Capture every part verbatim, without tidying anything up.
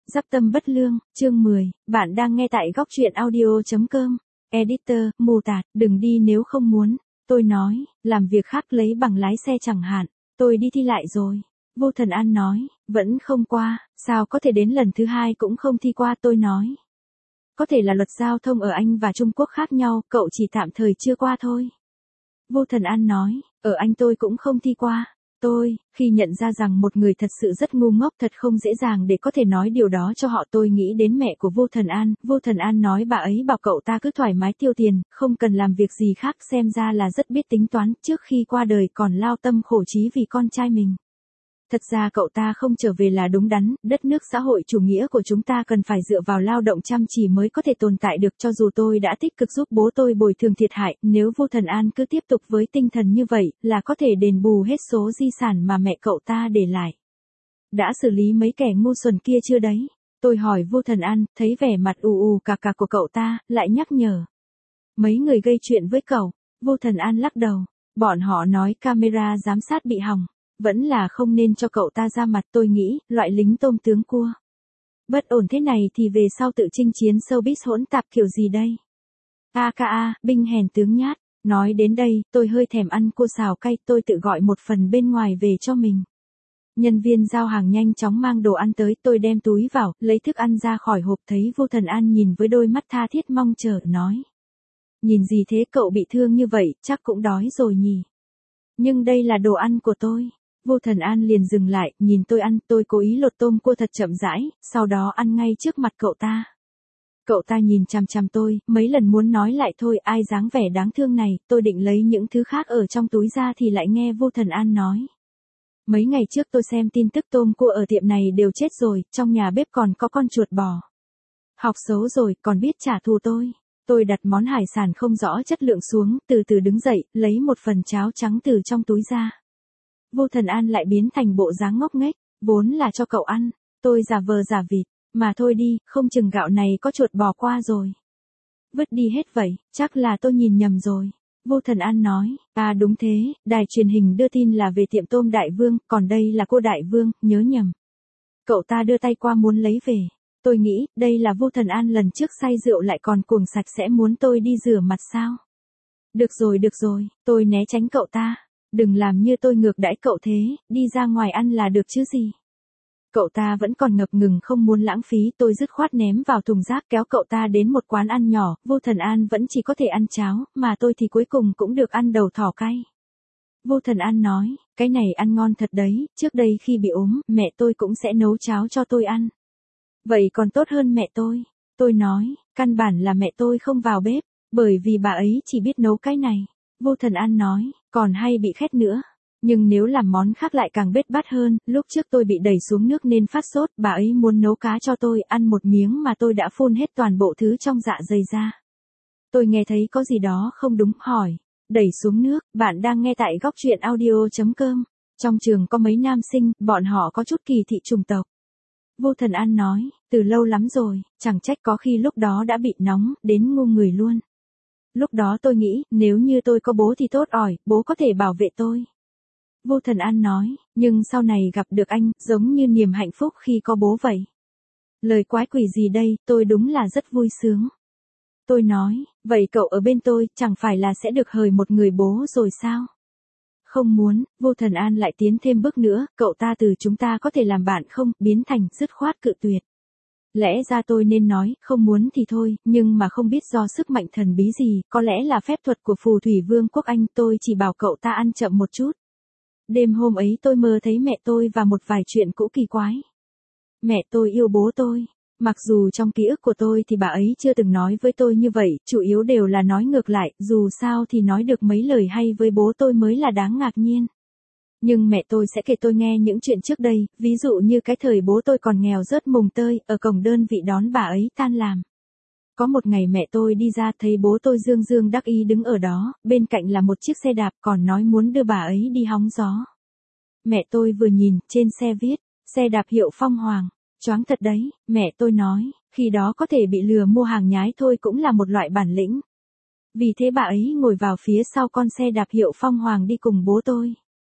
Giáp tâm bất lương, chương mười, bạn đang nghe tại góc truyện audio.com. Editor, mù tạt, đừng đi nếu không muốn. Tôi nói, làm việc khác lấy bằng lái xe chẳng hạn. Tôi đi thi lại rồi. Vô Thần An nói, vẫn không qua, sao có thể đến lần thứ hai cũng không thi qua. Tôi nói, có thể là luật giao thông ở Anh và Trung Quốc khác nhau, cậu chỉ tạm thời chưa qua thôi. Vô Thần An nói, ở Anh tôi cũng không thi qua. Tôi, khi nhận ra rằng một người thật sự rất ngu ngốc, thật không dễ dàng để có thể nói điều đó cho họ, tôi nghĩ đến mẹ của Vô Thần An. Vô Thần An nói bà ấy bảo cậu ta cứ thoải mái tiêu tiền, không cần làm việc gì khác, xem ra là rất biết tính toán, trước khi qua đời còn lao tâm khổ trí vì con trai mình. Thật ra cậu ta không trở về là đúng đắn, đất nước xã hội chủ nghĩa của chúng ta cần phải dựa vào lao động chăm chỉ mới có thể tồn tại được. Cho dù tôi đã tích cực giúp bố tôi bồi thường thiệt hại, nếu Vô Thần An cứ tiếp tục với tinh thần như vậy, là có thể đền bù hết số di sản mà mẹ cậu ta để lại. Đã xử lý mấy kẻ ngu xuẩn kia chưa đấy? Tôi hỏi Vô Thần An, thấy vẻ mặt ù ù cà cà của cậu ta, lại nhắc nhở. Mấy người gây chuyện với cậu? Vô Thần An lắc đầu. Bọn họ nói camera giám sát bị hỏng. Vẫn là không nên cho cậu ta ra mặt. Tôi nghĩ, loại lính tôm tướng cua bất ổn thế này thì về sau tự chinh chiến showbiz hỗn tạp kiểu gì đây? a ca a, binh hèn tướng nhát. Nói đến đây, tôi hơi thèm ăn cua xào cay, tôi tự gọi một phần bên ngoài về cho mình. Nhân viên giao hàng nhanh chóng mang đồ ăn tới, tôi đem túi vào, lấy thức ăn ra khỏi hộp, thấy Vô Thần An nhìn với đôi mắt tha thiết mong chờ, nói. Nhìn gì thế, cậu bị thương như vậy, chắc cũng đói rồi nhỉ? Nhưng đây là đồ ăn của tôi. Vô Thần An liền dừng lại, nhìn tôi ăn, tôi cố ý lột tôm cua thật chậm rãi, sau đó ăn ngay trước mặt cậu ta. Cậu ta nhìn chằm chằm tôi, mấy lần muốn nói lại thôi, ai dáng vẻ đáng thương này, tôi định lấy những thứ khác ở trong túi ra thì lại nghe Vô Thần An nói. Mấy ngày trước tôi xem tin tức tôm cua ở tiệm này đều chết rồi, trong nhà bếp còn có con chuột bò. Học xấu rồi, còn biết trả thù tôi. Tôi đặt món hải sản không rõ chất lượng xuống, từ từ đứng dậy, lấy một phần cháo trắng từ trong túi ra. Vô Thần An lại biến thành bộ dáng ngốc nghếch, vốn là cho cậu ăn, tôi giả vờ giả vịt, mà thôi đi, không chừng gạo này có chuột bò qua rồi. Vứt đi hết vậy, chắc là tôi nhìn nhầm rồi. Vô Thần An nói, à đúng thế, đài truyền hình đưa tin là về tiệm tôm Đại Vương, còn đây là cô Đại Vương, nhớ nhầm. Cậu ta đưa tay qua muốn lấy về. Tôi nghĩ, đây là Vô Thần An lần trước say rượu lại còn cuồng sạch sẽ muốn tôi đi rửa mặt sao? Được rồi được rồi, tôi né tránh cậu ta. Đừng làm như tôi ngược đãi cậu thế, đi ra ngoài ăn là được chứ gì. Cậu ta vẫn còn ngập ngừng không muốn lãng phí, tôi dứt khoát ném vào thùng rác, kéo cậu ta đến một quán ăn nhỏ. Vô Thần An vẫn chỉ có thể ăn cháo, mà tôi thì cuối cùng cũng được ăn đầu thỏ cay. Vô Thần An nói, cái này ăn ngon thật đấy, trước đây khi bị ốm, mẹ tôi cũng sẽ nấu cháo cho tôi ăn. Vậy còn tốt hơn mẹ tôi. Tôi nói, căn bản là mẹ tôi không vào bếp, bởi vì bà ấy chỉ biết nấu cái này. Vô Thần An nói, còn hay bị khét nữa. Nhưng nếu làm món khác lại càng bết bát hơn, lúc trước tôi bị đẩy xuống nước nên phát sốt, bà ấy muốn nấu cá cho tôi, ăn một miếng mà tôi đã phun hết toàn bộ thứ trong dạ dày ra. Tôi nghe thấy có gì đó không đúng, hỏi, đẩy xuống nước, bạn đang nghe tại góc truyện audio.com. Trong trường có mấy nam sinh, bọn họ có chút kỳ thị chủng tộc. Vô Thần An nói, từ lâu lắm rồi, chẳng trách có khi lúc đó đã bị nóng, đến ngu người luôn. Lúc đó tôi nghĩ, nếu như tôi có bố thì tốt ỏi, bố có thể bảo vệ tôi. Vô Thần An nói, nhưng sau này gặp được anh, giống như niềm hạnh phúc khi có bố vậy. Lời quái quỷ gì đây, tôi đúng là rất vui sướng. Tôi nói, vậy cậu ở bên tôi, chẳng phải là sẽ được hời một người bố rồi sao? Không muốn. Vô Thần An lại tiến thêm bước nữa, cậu ta từ chúng ta có thể làm bạn không, biến thành dứt khoát cự tuyệt. Lẽ ra tôi nên nói, không muốn thì thôi, nhưng mà không biết do sức mạnh thần bí gì, có lẽ là phép thuật của phù thủy vương quốc Anh, tôi chỉ bảo cậu ta ăn chậm một chút. Đêm hôm ấy tôi mơ thấy mẹ tôi và một vài chuyện cũ kỳ quái. Mẹ tôi yêu bố tôi. Mặc dù trong ký ức của tôi thì bà ấy chưa từng nói với tôi như vậy, chủ yếu đều là nói ngược lại, dù sao thì nói được mấy lời hay với bố tôi mới là đáng ngạc nhiên. Nhưng mẹ tôi sẽ kể tôi nghe những chuyện trước đây, ví dụ như cái thời bố tôi còn nghèo rớt mồng tơi, ở cổng đơn vị đón bà ấy tan làm. Có một ngày mẹ tôi đi ra thấy bố tôi dương dương đắc ý đứng ở đó, bên cạnh là một chiếc xe đạp, còn nói muốn đưa bà ấy đi hóng gió. Mẹ tôi vừa nhìn, trên xe viết, xe đạp hiệu Phong Hoàng. Choáng thật đấy, mẹ tôi nói, khi đó có thể bị lừa mua hàng nhái thôi cũng là một loại bản lĩnh. Vì thế bà ấy ngồi vào phía sau con xe đạp hiệu Phong Hoàng đi cùng bố tôi.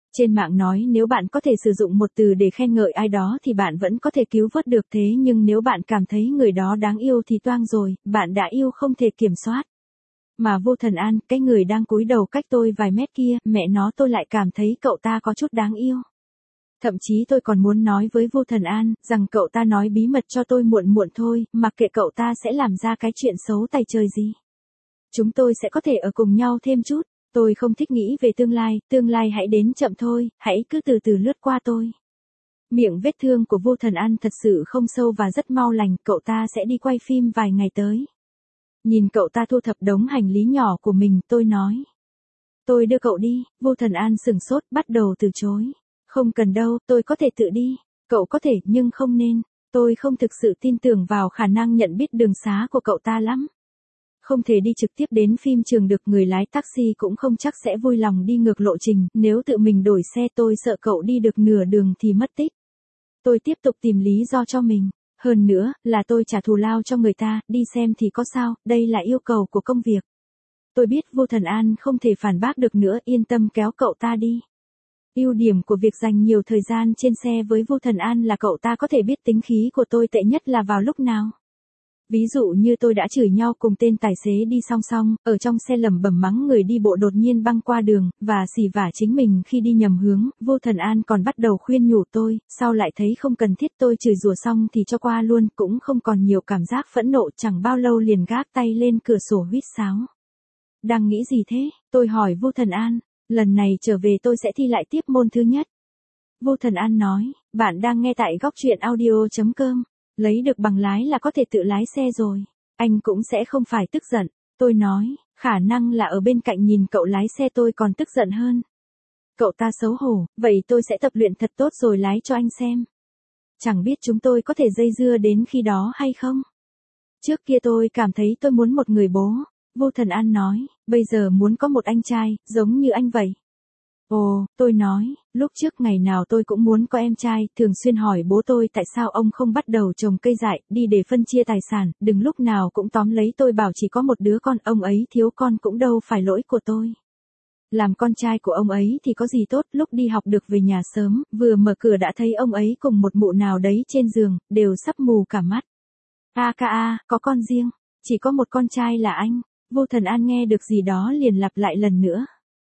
Trên mạng nói nếu bạn có thể sử dụng một từ để khen ngợi ai đó thì bạn vẫn có thể cứu vớt được, thế nhưng nếu bạn cảm thấy người đó đáng yêu thì toang rồi, bạn đã yêu không thể kiểm soát. Mà Vô Thần An, cái người đang cúi đầu cách tôi vài mét kia, mẹ nó tôi lại cảm thấy cậu ta có chút đáng yêu. Thậm chí tôi còn muốn nói với Vô Thần An, rằng cậu ta nói bí mật cho tôi muộn muộn thôi, mặc kệ cậu ta sẽ làm ra cái chuyện xấu tày trời gì. Chúng tôi sẽ có thể ở cùng nhau thêm chút, tôi không thích nghĩ về tương lai, tương lai hãy đến chậm thôi, hãy cứ từ từ lướt qua tôi. Miệng vết thương của Vô Thần An thật sự không sâu và rất mau lành, cậu ta sẽ đi quay phim vài ngày tới. Nhìn cậu ta thu thập đống hành lý nhỏ của mình, tôi nói. Tôi đưa cậu đi, Vô Thần An sửng sốt, bắt đầu từ chối. Không cần đâu, tôi có thể tự đi. Cậu có thể, nhưng không nên. Tôi không thực sự tin tưởng vào khả năng nhận biết đường xá của cậu ta lắm. Không thể đi trực tiếp đến phim trường được, người lái taxi cũng không chắc sẽ vui lòng đi ngược lộ trình, nếu tự mình đổi xe tôi sợ cậu đi được nửa đường thì mất tích. Tôi tiếp tục tìm lý do cho mình. Hơn nữa, là tôi trả thù lao cho người ta, đi xem thì có sao, đây là yêu cầu của công việc. Tôi biết Vô Thần An không thể phản bác được nữa, yên tâm kéo cậu ta đi. Ưu điểm của việc dành nhiều thời gian trên xe với Vô Thần An là cậu ta có thể biết tính khí của tôi tệ nhất là vào lúc nào. Ví dụ như tôi đã chửi nhau cùng tên tài xế đi song song, ở trong xe lẩm bẩm mắng người đi bộ đột nhiên băng qua đường, và xỉ vả chính mình khi đi nhầm hướng, Vô Thần An còn bắt đầu khuyên nhủ tôi, sau lại thấy không cần thiết, tôi chửi rủa xong thì cho qua luôn, cũng không còn nhiều cảm giác phẫn nộ, chẳng bao lâu liền gác tay lên cửa sổ huýt sáo. Đang nghĩ gì thế? Tôi hỏi Vô Thần An, lần này trở về tôi sẽ thi lại tiếp môn thứ nhất. Vô Thần An nói, bạn đang nghe tại góc truyện audio chấm com. Lấy được bằng lái là có thể tự lái xe rồi. Anh cũng sẽ không phải tức giận. Tôi nói, khả năng là ở bên cạnh nhìn cậu lái xe tôi còn tức giận hơn. Cậu ta xấu hổ, vậy tôi sẽ tập luyện thật tốt rồi lái cho anh xem. Chẳng biết chúng tôi có thể dây dưa đến khi đó hay không? Trước kia tôi cảm thấy tôi muốn một người bố. Vô Thần An nói, bây giờ muốn có một anh trai, giống như anh vậy. Ồ, tôi nói, lúc trước ngày nào tôi cũng muốn có em trai, thường xuyên hỏi bố tôi tại sao ông không bắt đầu trồng cây dại, đi để phân chia tài sản, đừng lúc nào cũng tóm lấy tôi bảo chỉ có một đứa con, ông ấy thiếu con cũng đâu phải lỗi của tôi. Làm con trai của ông ấy thì có gì tốt, lúc đi học được về nhà sớm, vừa mở cửa đã thấy ông ấy cùng một mụ nào đấy trên giường, đều sắp mù cả mắt. A ca a, có con riêng, chỉ có một con trai là anh. Vô Thần An nghe được gì đó liền lặp lại lần nữa.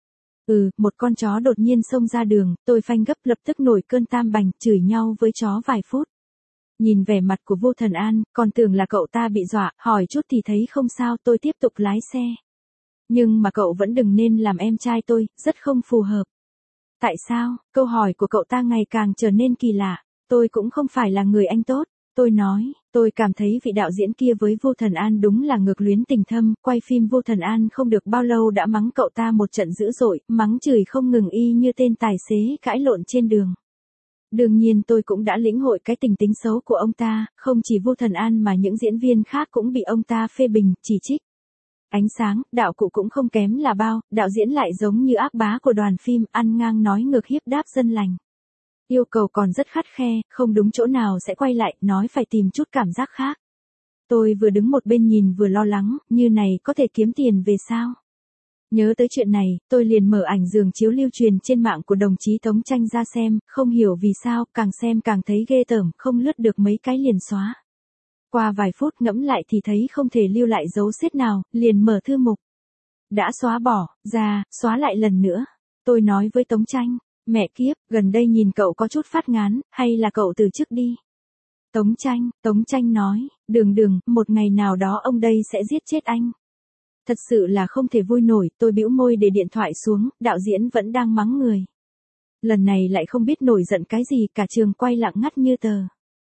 Ừ, một con chó đột nhiên xông ra đường, tôi phanh gấp lập tức nổi cơn tam bành, chửi nhau với chó vài phút. Nhìn vẻ mặt của Vô Thần An, còn tưởng là cậu ta bị dọa, hỏi chút thì thấy không sao, tôi tiếp tục lái xe. Nhưng mà cậu vẫn đừng nên làm em trai tôi, rất không phù hợp. Tại sao? Câu hỏi của cậu ta ngày càng trở nên kỳ lạ. Tôi cũng không phải là người anh tốt. Tôi nói, tôi cảm thấy vị đạo diễn kia với Vô Thần An đúng là ngược luyến tình thâm, quay phim Vô Thần An không được bao lâu đã mắng cậu ta một trận dữ dội, mắng chửi không ngừng y như tên tài xế cãi lộn trên đường. Đương nhiên tôi cũng đã lĩnh hội cái tình tính xấu của ông ta, không chỉ Vô Thần An mà những diễn viên khác cũng bị ông ta phê bình, chỉ trích. Ánh sáng, đạo cụ cũng không kém là bao, đạo diễn lại giống như ác bá của đoàn phim, ăn ngang nói ngược hiếp đáp dân lành. Yêu cầu còn rất khắt khe, không đúng chỗ nào sẽ quay lại, nói phải tìm chút cảm giác khác. Tôi vừa đứng một bên nhìn vừa lo lắng, như này có thể kiếm tiền về sao? Nhớ tới chuyện này, tôi liền mở ảnh giường chiếu lưu truyền trên mạng của đồng chí Tống Tranh ra xem, không hiểu vì sao, càng xem càng thấy ghê tởm, không lướt được mấy cái liền xóa. Qua vài phút ngẫm lại thì thấy không thể lưu lại dấu xiết nào, liền mở thư mục. Đã xóa bỏ, ra, xóa lại lần nữa. Tôi nói với Tống Tranh. Mẹ kiếp, gần đây nhìn cậu có chút phát ngán, hay là cậu từ chức đi? Tống Tranh, Tống Tranh nói, đường đường, một ngày nào đó ông đây sẽ giết chết anh. Thật sự là không thể vui nổi, tôi bĩu môi để điện thoại xuống, đạo diễn vẫn đang mắng người. Lần này lại không biết nổi giận cái gì, cả trường quay lặng ngắt như tờ.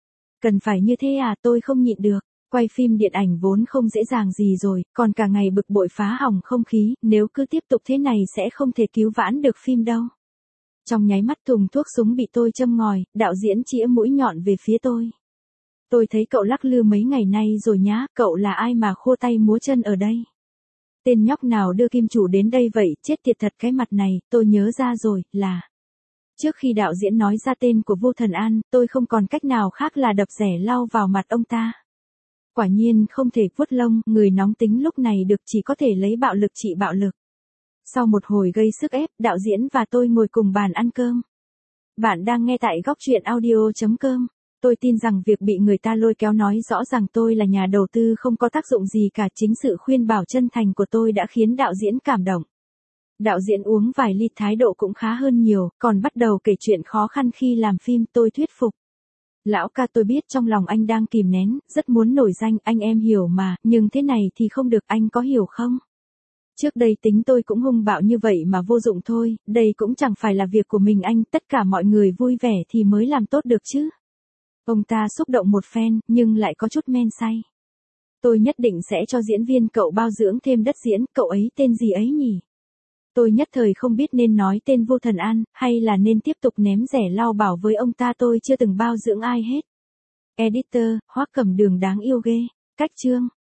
Cần phải như thế à, tôi không nhịn được. Quay phim điện ảnh vốn không dễ dàng gì rồi, còn cả ngày bực bội phá hỏng không khí, nếu cứ tiếp tục thế này sẽ không thể cứu vãn được phim đâu. Trong nháy mắt thùng thuốc súng bị tôi châm ngòi, đạo diễn chĩa mũi nhọn về phía tôi. Tôi thấy cậu lắc lư mấy ngày nay rồi nhá, cậu là ai mà khô tay múa chân ở đây? Tên nhóc nào đưa kim chủ đến đây vậy, chết tiệt thật cái mặt này, tôi nhớ ra rồi, là... Trước khi đạo diễn nói ra tên của Vô Thần An, tôi không còn cách nào khác là đập rẻ lau vào mặt ông ta. Quả nhiên không thể vuốt lông, người nóng tính lúc này được chỉ có thể lấy bạo lực trị bạo lực. Sau một hồi gây sức ép, đạo diễn và tôi ngồi cùng bàn ăn cơm. Bạn đang nghe tại góc truyện audio.com. Tôi tin rằng việc bị người ta lôi kéo nói rõ rằng tôi là nhà đầu tư không có tác dụng gì cả, chính sự khuyên bảo chân thành của tôi đã khiến đạo diễn cảm động. Đạo diễn uống vài ly, thái độ cũng khá hơn nhiều, còn bắt đầu kể chuyện khó khăn khi làm phim. Tôi thuyết phục. Lão ca, tôi biết trong lòng anh đang kìm nén, rất muốn nổi danh, anh em hiểu mà, nhưng thế này thì không được, anh có hiểu không? Trước đây tính tôi cũng hung bạo như vậy mà vô dụng thôi, đây cũng chẳng phải là việc của mình anh, tất cả mọi người vui vẻ thì mới làm tốt được chứ. Ông ta xúc động một phen, nhưng lại có chút men say. Tôi nhất định sẽ cho diễn viên cậu bao dưỡng thêm đất diễn, cậu ấy tên gì ấy nhỉ? Tôi nhất thời không biết nên nói tên Vô Thần An, hay là nên tiếp tục ném rẻ lau bảo với ông ta tôi chưa từng bao dưỡng ai hết. Editor, Hoắc Cẩm Đường đáng yêu ghê. Cách chương.